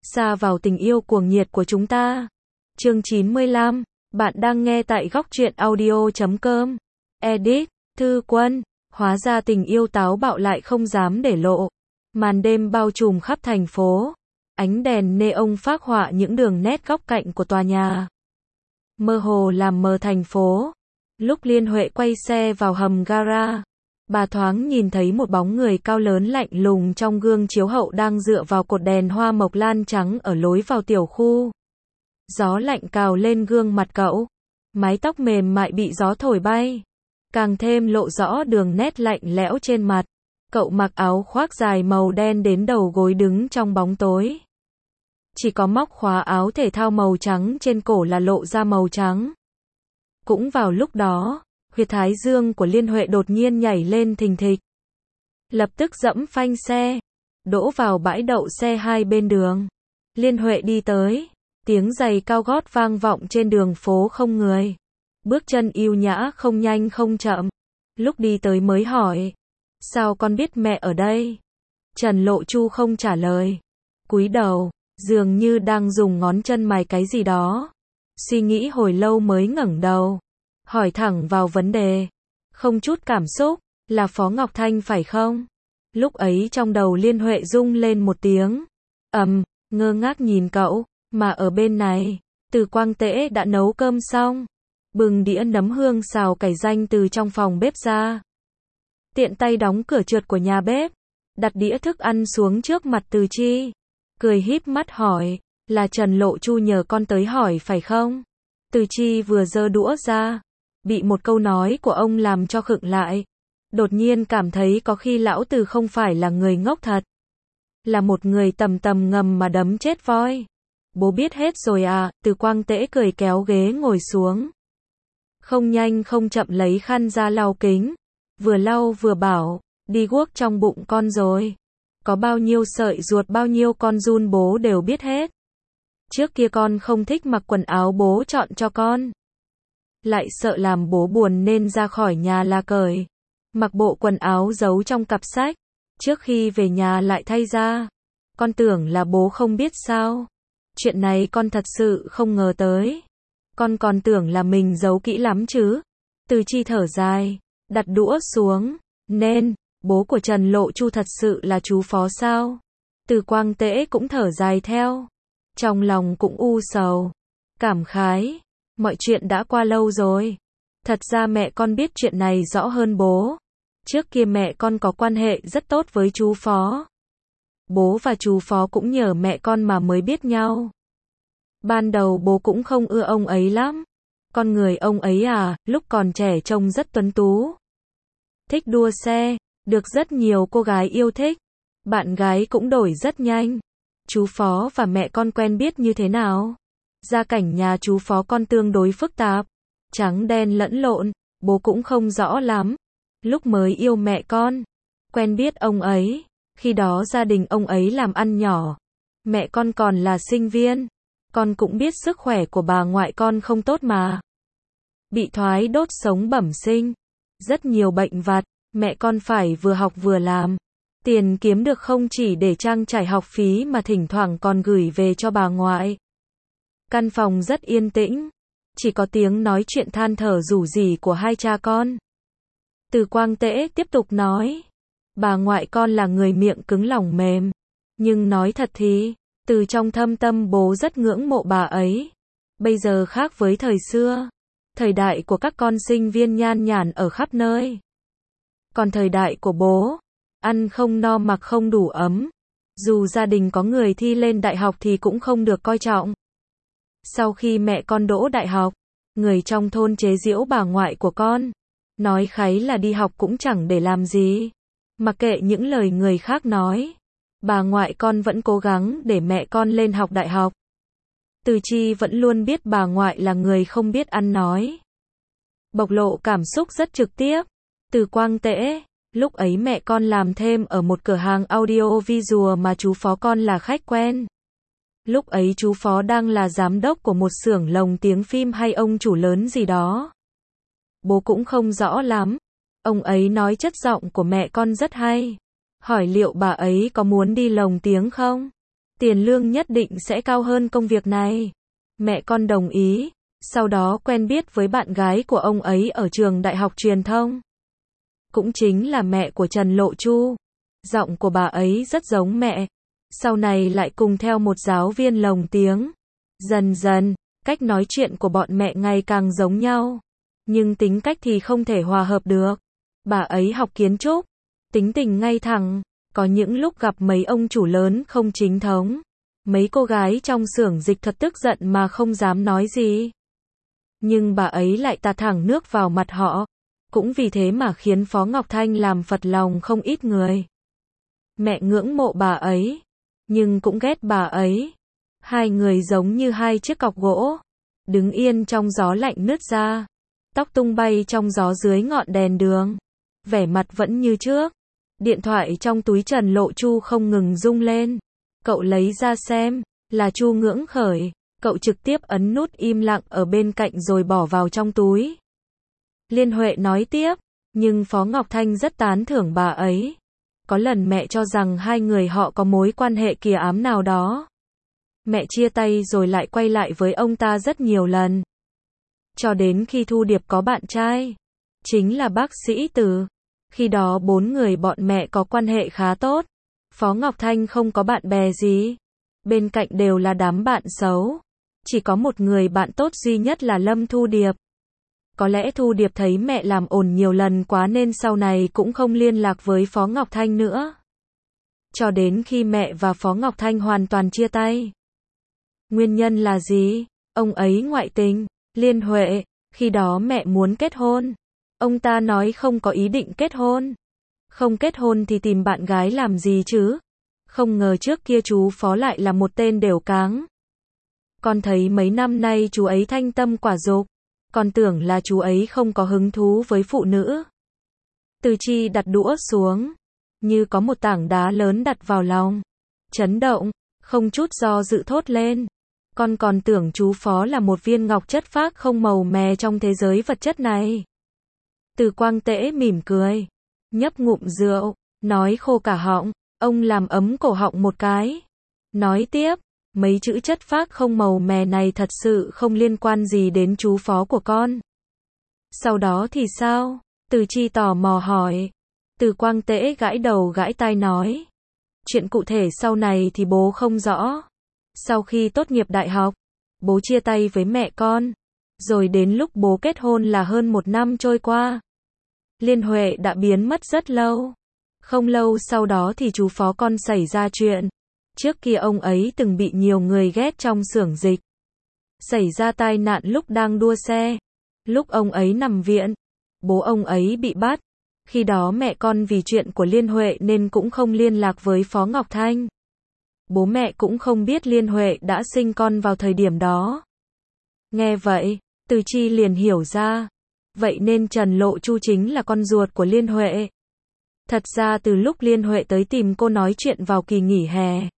Sa vào tình yêu cuồng nhiệt của chúng ta. Chương 95, bạn đang nghe tại góc truyện audio.com. Edit, Thư Quân, hóa ra tình yêu táo bạo lại không dám để lộ. Màn đêm bao trùm khắp thành phố. Ánh đèn neon phác họa những đường nét góc cạnh của tòa nhà. Mơ hồ làm mờ thành phố. Lúc Liên Huệ quay xe vào hầm gara, bà thoáng nhìn thấy một bóng người cao lớn lạnh lùng trong gương chiếu hậu đang dựa vào cột đèn hoa mộc lan trắng ở lối vào tiểu khu. Gió lạnh cào lên gương mặt cậu. Mái tóc mềm mại bị gió thổi bay, càng thêm lộ rõ đường nét lạnh lẽo trên mặt. Cậu mặc áo khoác dài màu đen đến đầu gối đứng trong bóng tối. Chỉ có móc khóa áo thể thao màu trắng trên cổ là lộ ra màu trắng. Cũng vào lúc đó, huyệt thái dương của Liên Huệ đột nhiên nhảy lên thình thịch. Lập tức giẫm phanh xe, đỗ vào bãi đậu xe hai bên đường. Liên Huệ đi tới, tiếng giày cao gót vang vọng trên đường phố không người. Bước chân yêu nhã không nhanh không chậm. Lúc đi tới mới hỏi, sao con biết mẹ ở đây? Trần Lộ Chu không trả lời. Cúi đầu, dường như đang dùng ngón chân mài cái gì đó. Suy nghĩ hồi lâu mới ngẩng đầu, hỏi thẳng vào vấn đề, không chút cảm xúc, là Phó Ngọc Thanh phải không? Lúc ấy trong đầu Liên Huệ rung lên một tiếng, ngơ ngác nhìn cậu, mà ở bên này, Từ Quang Tễ đã nấu cơm xong, bưng đĩa nấm hương xào cải ranh từ trong phòng bếp ra. Tiện tay đóng cửa trượt của nhà bếp, đặt đĩa thức ăn xuống trước mặt Từ Chi, cười híp mắt hỏi, là Trần Lộ Chu nhờ con tới hỏi phải không? Từ Chi vừa giơ đũa ra, bị một câu nói của ông làm cho khựng lại. Đột nhiên cảm thấy có khi lão Từ không phải là người ngốc thật, là một người tầm tầm ngầm mà đấm chết voi. Bố biết hết rồi à? Từ Quang Tễ cười kéo ghế ngồi xuống. Không nhanh không chậm lấy khăn ra lau kính, vừa lau vừa bảo, đi guốc trong bụng con rồi. Có bao nhiêu sợi ruột bao nhiêu con giun bố đều biết hết. Trước kia con không thích mặc quần áo bố chọn cho con, lại sợ làm bố buồn nên ra khỏi nhà là cởi, mặc bộ quần áo giấu trong cặp sách, trước khi về nhà lại thay ra. Con tưởng là bố không biết sao? Chuyện này con thật sự không ngờ tới. Con còn tưởng là mình giấu kỹ lắm chứ. Từ Chi thở dài, đặt đũa xuống, nên, bố của Trần Lộ Chu thật sự là chú Phó sao? Từ Quang Tễ cũng thở dài theo, trong lòng cũng u sầu, cảm khái, mọi chuyện đã qua lâu rồi. Thật ra mẹ con biết chuyện này rõ hơn bố. Trước kia mẹ con có quan hệ rất tốt với chú Phó. Bố và chú Phó cũng nhờ mẹ con mà mới biết nhau. Ban đầu bố cũng không ưa ông ấy lắm. Con người ông ấy à, lúc còn trẻ trông rất tuấn tú, thích đua xe, được rất nhiều cô gái yêu thích. Bạn gái cũng đổi rất nhanh. Chú Phó và mẹ con quen biết như thế nào? Gia cảnh nhà chú Phó con tương đối phức tạp, trắng đen lẫn lộn, bố cũng không rõ lắm. Lúc mới yêu mẹ con, quen biết ông ấy, khi đó gia đình ông ấy làm ăn nhỏ, mẹ con còn là sinh viên. Con cũng biết sức khỏe của bà ngoại con không tốt mà. Bị thoái đốt sống bẩm sinh, rất nhiều bệnh vặt, mẹ con phải vừa học vừa làm. Tiền kiếm được không chỉ để trang trải học phí mà thỉnh thoảng còn gửi về cho bà ngoại. Căn phòng rất yên tĩnh, chỉ có tiếng nói chuyện than thở rủ rỉ của hai cha con. Từ Quang Tễ tiếp tục nói, bà ngoại con là người miệng cứng lòng mềm, nhưng nói thật thì, từ trong thâm tâm bố rất ngưỡng mộ bà ấy. Bây giờ khác với thời xưa, thời đại của các con sinh viên nhan nhản ở khắp nơi. Còn thời đại của bố, ăn không no mặc không đủ ấm. Dù gia đình có người thi lên đại học thì cũng không được coi trọng. Sau khi mẹ con đỗ đại học, người trong thôn chế giễu bà ngoại của con, nói kháy là đi học cũng chẳng để làm gì. Mặc kệ những lời người khác nói, bà ngoại con vẫn cố gắng để mẹ con lên học đại học. Từ Chi vẫn luôn biết bà ngoại là người không biết ăn nói, bộc lộ cảm xúc rất trực tiếp. Từ Quang Tễ, lúc ấy mẹ con làm thêm ở một cửa hàng audio visual mà chú Phó con là khách quen. Lúc ấy chú Phó đang là giám đốc của một xưởng lồng tiếng phim hay ông chủ lớn gì đó. Bố cũng không rõ lắm. Ông ấy nói chất giọng của mẹ con rất hay. Hỏi liệu bà ấy có muốn đi lồng tiếng không? Tiền lương nhất định sẽ cao hơn công việc này. Mẹ con đồng ý, sau đó quen biết với bạn gái của ông ấy ở trường đại học truyền thông. Cũng chính là mẹ của Trần Lộ Chu. Giọng của bà ấy rất giống mẹ. Sau này lại cùng theo một giáo viên lồng tiếng. Dần dần, cách nói chuyện của bọn mẹ ngày càng giống nhau. Nhưng tính cách thì không thể hòa hợp được. Bà ấy học kiến trúc, tính tình ngay thẳng, có những lúc gặp mấy ông chủ lớn không chính thống. Mấy cô gái trong xưởng dịch thuật tức giận mà không dám nói gì. Nhưng bà ấy lại tạt thẳng nước vào mặt họ. Cũng vì thế mà khiến Phó Ngọc Thanh làm phật lòng không ít người. Mẹ ngưỡng mộ bà ấy, nhưng cũng ghét bà ấy. Hai người giống như hai chiếc cọc gỗ, đứng yên trong gió lạnh nứt ra. Tóc tung bay trong gió dưới ngọn đèn đường. Vẻ mặt vẫn như trước. Điện thoại trong túi Trần Lộ Chu không ngừng rung lên. Cậu lấy ra xem, là Chu Ngưỡng Khởi. Cậu trực tiếp ấn nút im lặng ở bên cạnh rồi bỏ vào trong túi. Liên Huệ nói tiếp, nhưng Phó Ngọc Thanh rất tán thưởng bà ấy. Có lần mẹ cho rằng hai người họ có mối quan hệ kìa ám nào đó. Mẹ chia tay rồi lại quay lại với ông ta rất nhiều lần. Cho đến khi Thu Điệp có bạn trai, chính là bác sĩ Từ. Khi đó bốn người bọn mẹ có quan hệ khá tốt. Phó Ngọc Thanh không có bạn bè gì. Bên cạnh đều là đám bạn xấu. Chỉ có một người bạn tốt duy nhất là Lâm Thu Điệp. Có lẽ Thu Điệp thấy mẹ làm ồn nhiều lần quá nên sau này cũng không liên lạc với Phó Ngọc Thanh nữa. Cho đến khi mẹ và Phó Ngọc Thanh hoàn toàn chia tay. Nguyên nhân là gì? Ông ấy ngoại tình. Liên Huệ, khi đó mẹ muốn kết hôn. Ông ta nói không có ý định kết hôn. Không kết hôn thì tìm bạn gái làm gì chứ? Không ngờ trước kia chú Phó lại là một tên đều cáng. Con thấy mấy năm nay chú ấy thanh tâm quả dục. Con tưởng là chú ấy không có hứng thú với phụ nữ. Từ Chi đặt đũa xuống, như có một tảng đá lớn đặt vào lòng. Chấn động, không chút do dự thốt lên. Con còn tưởng chú Phó là một viên ngọc chất phác không màu mè trong thế giới vật chất này. Từ Quang Tễ mỉm cười, nhấp ngụm rượu, nói khô cả họng, ông làm ấm cổ họng một cái. Nói tiếp, mấy chữ chất phác không màu mè này thật sự không liên quan gì đến chú Phó của con. Sau đó thì sao? Từ Chi tò mò hỏi. Từ Quang Tễ gãi đầu gãi tai nói. Chuyện cụ thể sau này thì bố không rõ. Sau khi tốt nghiệp đại học, bố chia tay với mẹ con. Rồi đến lúc bố kết hôn là hơn 1 năm trôi qua. Liên Huệ đã biến mất rất lâu. Không lâu sau đó thì chú Phó con xảy ra chuyện. Trước kia ông ấy từng bị nhiều người ghét trong xưởng dịch. Xảy ra tai nạn lúc đang đua xe. Lúc ông ấy nằm viện, bố ông ấy bị bắt. Khi đó mẹ con vì chuyện của Liên Huệ nên cũng không liên lạc với Phó Ngọc Thanh. Bố mẹ cũng không biết Liên Huệ đã sinh con vào thời điểm đó. Nghe vậy, Từ Chi liền hiểu ra. Vậy nên Trần Lộ Chu chính là con ruột của Liên Huệ. Thật ra từ lúc Liên Huệ tới tìm cô nói chuyện vào kỳ nghỉ hè,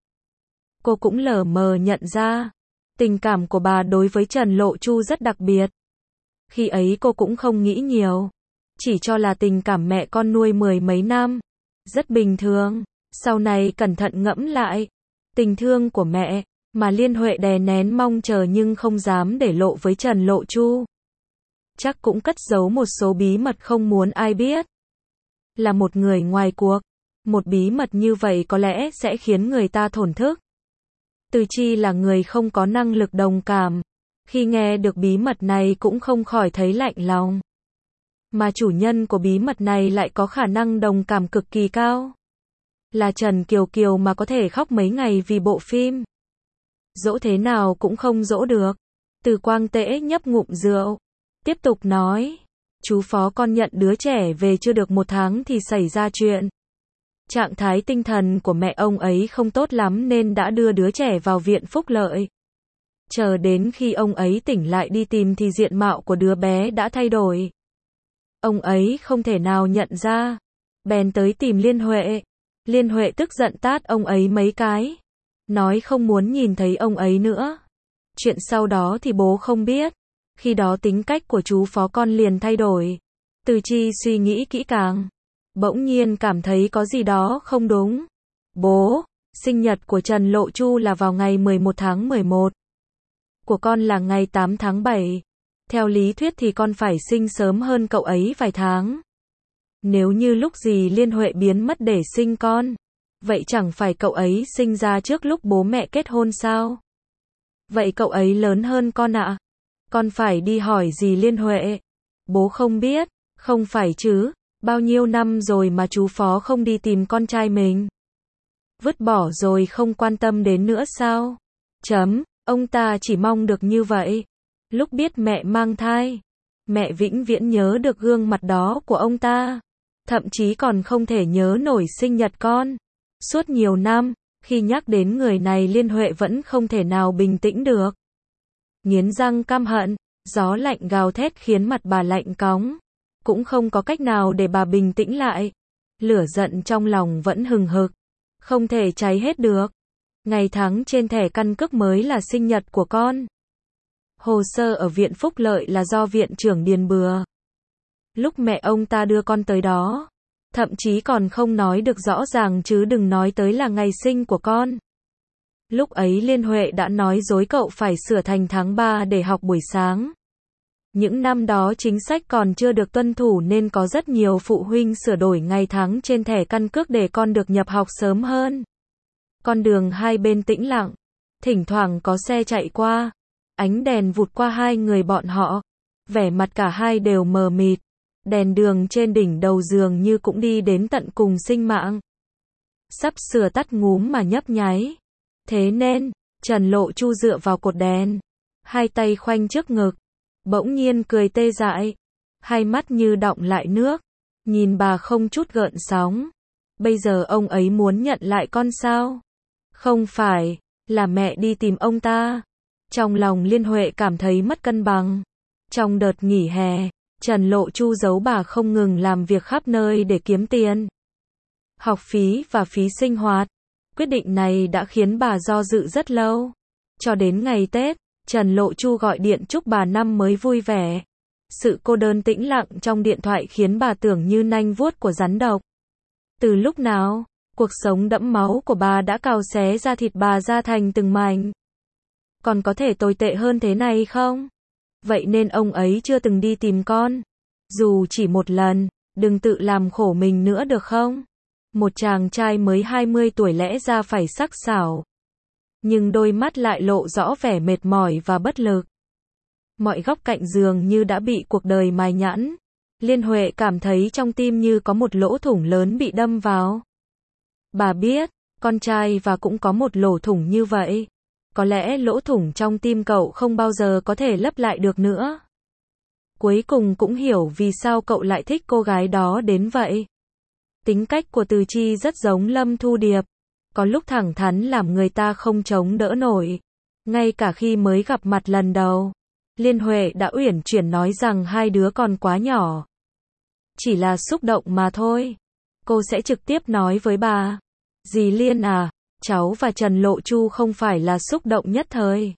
cô cũng lờ mờ nhận ra, tình cảm của bà đối với Trần Lộ Chu rất đặc biệt. Khi ấy cô cũng không nghĩ nhiều, chỉ cho là tình cảm mẹ con nuôi 10 mấy năm, rất bình thường. Sau này cẩn thận ngẫm lại, tình thương của mẹ, mà Liên Huệ đè nén mong chờ nhưng không dám để lộ với Trần Lộ Chu. Chắc cũng cất giấu một số bí mật không muốn ai biết. Là một người ngoài cuộc, một bí mật như vậy có lẽ sẽ khiến người ta thổn thức. Từ Chi là người không có năng lực đồng cảm. Khi nghe được bí mật này cũng không khỏi thấy lạnh lòng. Mà chủ nhân của bí mật này lại có khả năng đồng cảm cực kỳ cao. Là Trần Kiều Kiều mà có thể khóc mấy ngày vì bộ phim. Dỗ thế nào cũng không dỗ được. Từ Quang Tễ nhấp ngụm rượu, tiếp tục nói. Chú Phó con nhận đứa trẻ về chưa được 1 tháng thì xảy ra chuyện. Trạng thái tinh thần của mẹ ông ấy không tốt lắm nên đã đưa đứa trẻ vào viện phúc lợi. Chờ đến khi ông ấy tỉnh lại đi tìm thì diện mạo của đứa bé đã thay đổi. Ông ấy không thể nào nhận ra. Bèn tới tìm Liên Huệ. Liên Huệ tức giận tát ông ấy mấy cái. Nói không muốn nhìn thấy ông ấy nữa. Chuyện sau đó thì bố không biết. Khi đó tính cách của chú Phó con liền thay đổi. Từ Chi suy nghĩ kỹ càng. Bỗng nhiên cảm thấy có gì đó không đúng. Bố, Sinh nhật của Trần Lộ Chu là vào ngày 11 tháng 11. Của con là ngày 8 tháng 7. Theo lý thuyết thì con phải sinh sớm hơn cậu ấy vài tháng. Nếu như lúc dì Liên Huệ biến mất để sinh con, vậy chẳng phải cậu ấy sinh ra trước lúc bố mẹ kết hôn sao? Vậy cậu ấy lớn hơn con ạ? Con phải đi hỏi dì Liên Huệ. Bố không biết, không phải chứ, bao nhiêu năm rồi mà chú Phó không đi tìm con trai mình. Vứt bỏ rồi không quan tâm đến nữa sao? Ông ta chỉ mong được như vậy. Lúc biết mẹ mang thai, mẹ vĩnh viễn nhớ được gương mặt đó của ông ta. Thậm chí còn không thể nhớ nổi sinh nhật con. Suốt nhiều năm, khi nhắc đến người này Liên Huệ vẫn không thể nào bình tĩnh được. Nghiến răng căm hận, gió lạnh gào thét khiến mặt bà lạnh cóng. Cũng không có cách nào để bà bình tĩnh lại. Lửa giận trong lòng vẫn hừng hực, không thể cháy hết được. Ngày tháng trên thẻ căn cước mới là sinh nhật của con. Hồ sơ ở viện Phúc Lợi là do viện trưởng điền bừa. Lúc mẹ ông ta đưa con tới đó, thậm chí còn không nói được rõ ràng chứ đừng nói tới là ngày sinh của con. Lúc ấy Liên Huệ đã nói dối cậu phải sửa thành tháng 3 để học buổi sáng. Những năm đó chính sách còn chưa được tuân thủ nên có rất nhiều phụ huynh sửa đổi ngày tháng trên thẻ căn cước để con được nhập học sớm hơn. Con đường hai bên tĩnh lặng, thỉnh thoảng có xe chạy qua, ánh đèn vụt qua hai người bọn họ, vẻ mặt cả hai đều mờ mịt, đèn đường trên đỉnh đầu dường như cũng đi đến tận cùng sinh mạng. Sắp sửa tắt ngúm mà nhấp nháy. Thế nên, Trần Lộ Chu dựa vào cột đèn, hai tay khoanh trước ngực, bỗng nhiên cười tê dại, hai mắt như đọng lại nước, nhìn bà không chút gợn sóng. Bây giờ ông ấy muốn nhận lại con sao? Không phải, là mẹ đi tìm ông ta. Trong lòng Liên Huệ cảm thấy mất cân bằng. Trong đợt nghỉ hè, Trần Lộ Chu giấu bà không ngừng làm việc khắp nơi để kiếm tiền. Học phí và phí sinh hoạt. Quyết định này đã khiến bà do dự rất lâu. Cho đến ngày Tết, Trần Lộ Chu gọi điện chúc bà năm mới vui vẻ. Sự cô đơn tĩnh lặng trong điện thoại khiến bà tưởng như nanh vuốt của rắn độc. Từ lúc nào, cuộc sống đẫm máu của bà đã cào xé da thịt bà ra thành từng mảnh. Còn có thể tồi tệ hơn thế này không? Vậy nên ông ấy chưa từng đi tìm con. Dù chỉ một lần, đừng tự làm khổ mình nữa được không? Một chàng trai mới 20 tuổi lẽ ra phải sắc sảo. Nhưng đôi mắt lại lộ rõ vẻ mệt mỏi và bất lực. Mọi góc cạnh giường như đã bị cuộc đời mài nhẵn. Liên Huệ cảm thấy trong tim như có một lỗ thủng lớn bị đâm vào. Bà biết, con trai và cũng có một lỗ thủng như vậy. Có lẽ lỗ thủng trong tim cậu không bao giờ có thể lấp lại được nữa. Cuối cùng cũng hiểu vì sao cậu lại thích cô gái đó đến vậy. Tính cách của Từ Chi rất giống Lâm Thu Điệp. Có lúc thẳng thắn làm người ta không chống đỡ nổi. Ngay cả khi mới gặp mặt lần đầu, Liên Huệ đã uyển chuyển nói rằng hai đứa còn quá nhỏ. Chỉ là xúc động mà thôi. Cô sẽ trực tiếp nói với bà. Dì Liên à, cháu và Trần Lộ Chu không phải là xúc động nhất thời.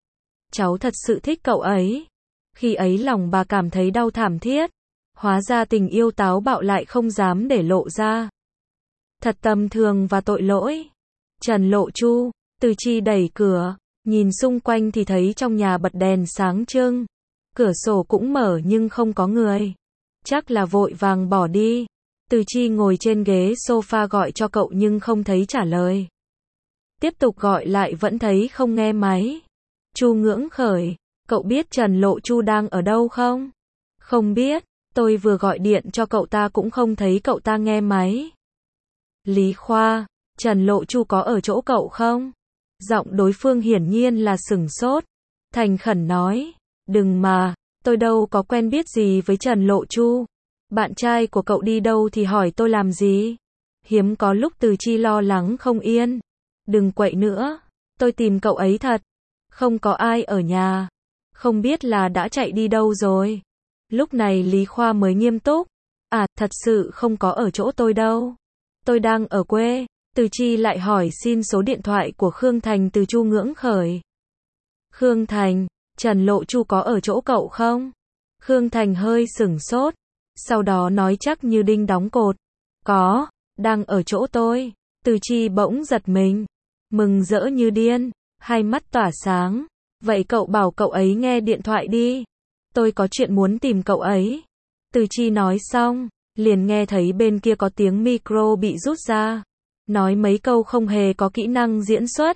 Cháu thật sự thích cậu ấy. Khi ấy lòng bà cảm thấy đau thảm thiết. Hóa ra tình yêu táo bạo lại không dám để lộ ra. Thật tầm thường và tội lỗi. Trần Lộ Chu, Từ Chi đẩy cửa, nhìn xung quanh thì thấy trong nhà bật đèn sáng trưng. Cửa sổ cũng mở nhưng không có người. Chắc là vội vàng bỏ đi. Từ Chi ngồi trên ghế sofa gọi cho cậu nhưng không thấy trả lời. Tiếp tục gọi lại vẫn thấy không nghe máy. Chu Ngưỡng Khởi, cậu biết Trần Lộ Chu đang ở đâu không? Không biết, tôi vừa gọi điện cho cậu ta cũng không thấy cậu ta nghe máy. Lý Khoa, Trần Lộ Chu có ở chỗ cậu không? Giọng đối phương hiển nhiên là sửng sốt. Thành khẩn nói, đừng mà, tôi đâu có quen biết gì với Trần Lộ Chu. Bạn trai của cậu đi đâu thì hỏi tôi làm gì? Hiếm có lúc Từ Chi lo lắng không yên. Đừng quậy nữa, tôi tìm cậu ấy thật. Không có ai ở nhà. Không biết là đã chạy đi đâu rồi. Lúc này Lý Khoa mới nghiêm túc. À, thật sự không có ở chỗ tôi đâu. Tôi đang ở quê. Từ Chi lại hỏi xin số điện thoại của Khương Thành từ Chu Ngưỡng Khởi. Khương Thành, Trần Lộ Chu có ở chỗ cậu không? Khương Thành hơi sửng sốt. Sau đó nói chắc như đinh đóng cột. Có, đang ở chỗ tôi. Từ Chi bỗng giật mình, mừng rỡ như điên, hai mắt tỏa sáng. Vậy cậu bảo cậu ấy nghe điện thoại đi. Tôi có chuyện muốn tìm cậu ấy. Từ Chi nói xong, liền nghe thấy bên kia có tiếng micro bị rút ra. Nói mấy câu không hề có kỹ năng diễn xuất.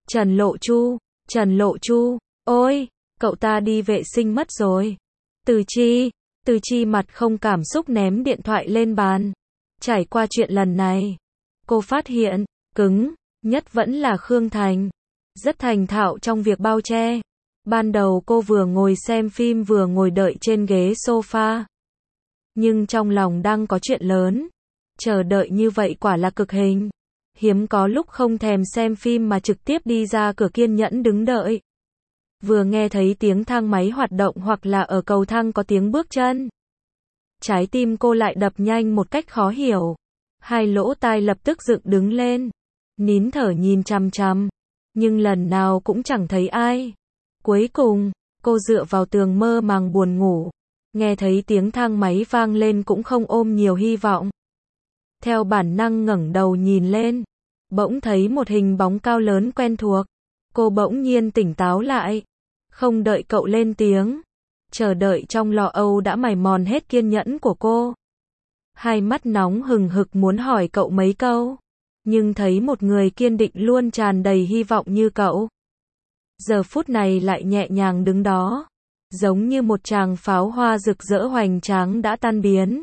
Trần Lộ Chu, ôi, cậu ta đi vệ sinh mất rồi. Từ Chi mặt không cảm xúc ném điện thoại lên bàn. Trải qua chuyện lần này, cô phát hiện, cứng nhất vẫn là Khương Thành. Rất thành thạo trong việc bao che. Ban đầu cô vừa ngồi xem phim vừa ngồi đợi trên ghế sofa. Nhưng trong lòng đang có chuyện lớn. Chờ đợi như vậy quả là cực hình. Hiếm có lúc không thèm xem phim mà trực tiếp đi ra cửa kiên nhẫn đứng đợi. Vừa nghe thấy tiếng thang máy hoạt động hoặc là ở cầu thang có tiếng bước chân. Trái tim cô lại đập nhanh một cách khó hiểu. Hai lỗ tai lập tức dựng đứng lên. Nín thở nhìn chằm chằm. Nhưng lần nào cũng chẳng thấy ai. Cuối cùng, cô dựa vào tường mơ màng buồn ngủ. Nghe thấy tiếng thang máy vang lên cũng không ôm nhiều hy vọng. Theo bản năng ngẩng đầu nhìn lên. Bỗng thấy một hình bóng cao lớn quen thuộc. Cô bỗng nhiên tỉnh táo lại. Không đợi cậu lên tiếng. Chờ đợi trong lo âu đã mài mòn hết kiên nhẫn của cô. Hai mắt nóng hừng hực muốn hỏi cậu mấy câu. Nhưng thấy một người kiên định luôn tràn đầy hy vọng như cậu. Giờ phút này lại nhẹ nhàng đứng đó. Giống như một tràng pháo hoa rực rỡ hoành tráng đã tan biến.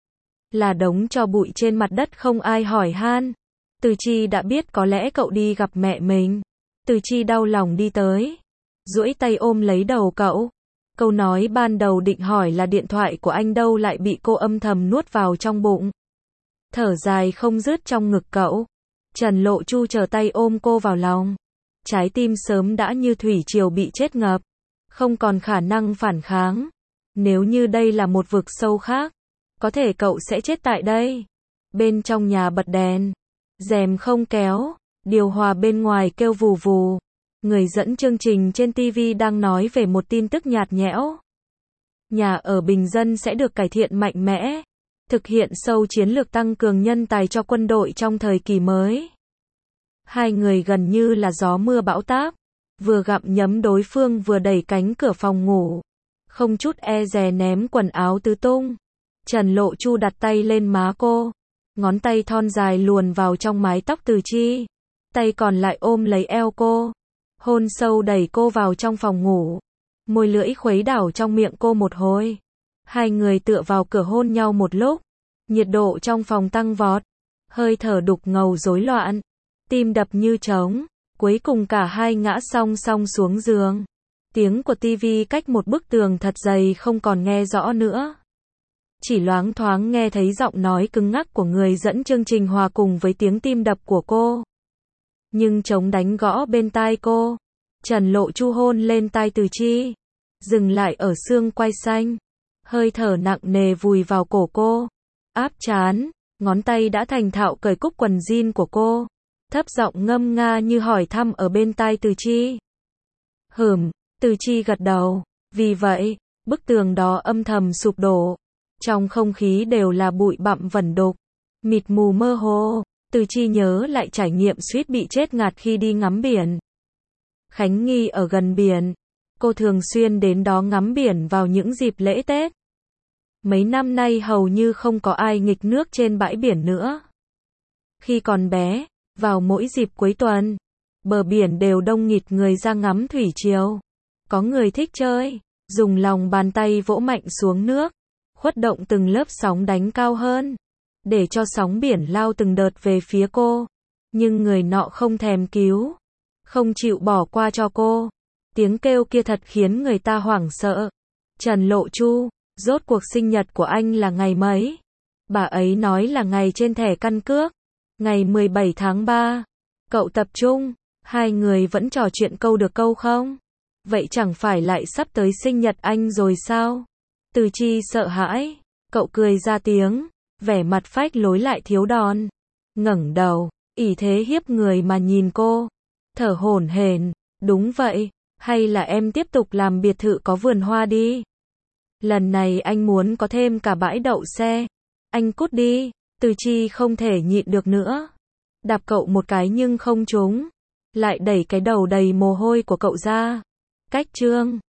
Là đống tro bụi trên mặt đất không ai hỏi han. Từ Chi đã biết có lẽ cậu đi gặp mẹ mình. Từ Chi đau lòng đi tới. Duỗi tay ôm lấy đầu cậu. Câu nói ban đầu định hỏi là điện thoại của anh đâu lại bị cô âm thầm nuốt vào trong bụng. Thở dài không dứt trong ngực cậu. Trần Lộ Chu trở tay ôm cô vào lòng. Trái tim sớm đã như thủy triều bị chết ngập. Không còn khả năng phản kháng. Nếu như đây là một vực sâu khác, có thể cậu sẽ chết tại đây. Bên trong nhà bật đèn. Rèm không kéo. Điều hòa bên ngoài kêu vù vù. Người dẫn chương trình trên TV đang nói về một tin tức nhạt nhẽo. Nhà ở bình dân sẽ được cải thiện mạnh mẽ. Thực hiện sâu chiến lược tăng cường nhân tài cho quân đội trong thời kỳ mới. Hai người gần như là gió mưa bão táp. Vừa gặm nhấm đối phương vừa đẩy cánh cửa phòng ngủ. Không chút e dè ném quần áo tứ tung. Trần Lộ Chu đặt tay lên má cô. Ngón tay thon dài luồn vào trong mái tóc Từ Chi. Tay còn lại ôm lấy eo cô. Hôn sâu đẩy cô vào trong phòng ngủ. Môi lưỡi khuấy đảo trong miệng cô một hồi. Hai người tựa vào cửa hôn nhau một lúc. Nhiệt độ trong phòng tăng vọt. Hơi thở đục ngầu rối loạn. Tim đập như trống. Cuối cùng cả hai ngã song song xuống giường. Tiếng của tivi cách một bức tường thật dày không còn nghe rõ nữa. Chỉ loáng thoáng nghe thấy giọng nói cứng ngắc của người dẫn chương trình hòa cùng với tiếng tim đập của cô. Nhưng trống đánh gõ bên tai cô. Trần Lộ Chu hôn lên tai Từ Chi. Dừng lại ở xương quai xanh. Hơi thở nặng nề vùi vào cổ cô. Áp trán. Ngón tay đã thành thạo cởi cúc quần jean của cô. Thấp giọng ngâm nga như hỏi thăm ở bên tai Từ Chi. Từ Chi gật đầu. Vì vậy, bức tường đó âm thầm sụp đổ. Trong không khí đều là bụi bặm vẩn đục. Mịt mù mơ hồ. Từ Chi nhớ lại trải nghiệm suýt bị chết ngạt khi đi ngắm biển. Khánh Nghi ở gần biển. Cô thường xuyên đến đó ngắm biển vào những dịp lễ Tết. Mấy năm nay hầu như không có ai nghịch nước trên bãi biển nữa. Khi còn bé, vào mỗi dịp cuối tuần, bờ biển đều đông nghịt người ra ngắm thủy triều. Có người thích chơi, dùng lòng bàn tay vỗ mạnh xuống nước, khuất động từng lớp sóng đánh cao hơn, để cho sóng biển lao từng đợt về phía cô. Nhưng người nọ không thèm cứu, không chịu bỏ qua cho cô. Tiếng kêu kia thật khiến người ta hoảng sợ. Trần Lộ Chu, rốt cuộc sinh nhật của anh là ngày mấy? Bà ấy nói là ngày trên thẻ căn cước. Ngày 17 tháng 3. Cậu tập trung, hai người vẫn trò chuyện câu được câu không? Vậy chẳng phải lại sắp tới sinh nhật anh rồi sao? Từ Chi sợ hãi, cậu cười ra tiếng, vẻ mặt phách lối lại thiếu đòn. Ngẩng đầu, ỷ thế hiếp người mà nhìn cô, thở hổn hển, đúng vậy, hay là em tiếp tục làm biệt thự có vườn hoa đi. Lần này anh muốn có thêm cả bãi đậu xe. Anh cút đi. Từ Chi không thể nhịn được nữa. Đạp cậu một cái nhưng không trúng. Lại đẩy cái đầu đầy mồ hôi của cậu ra. Cách chương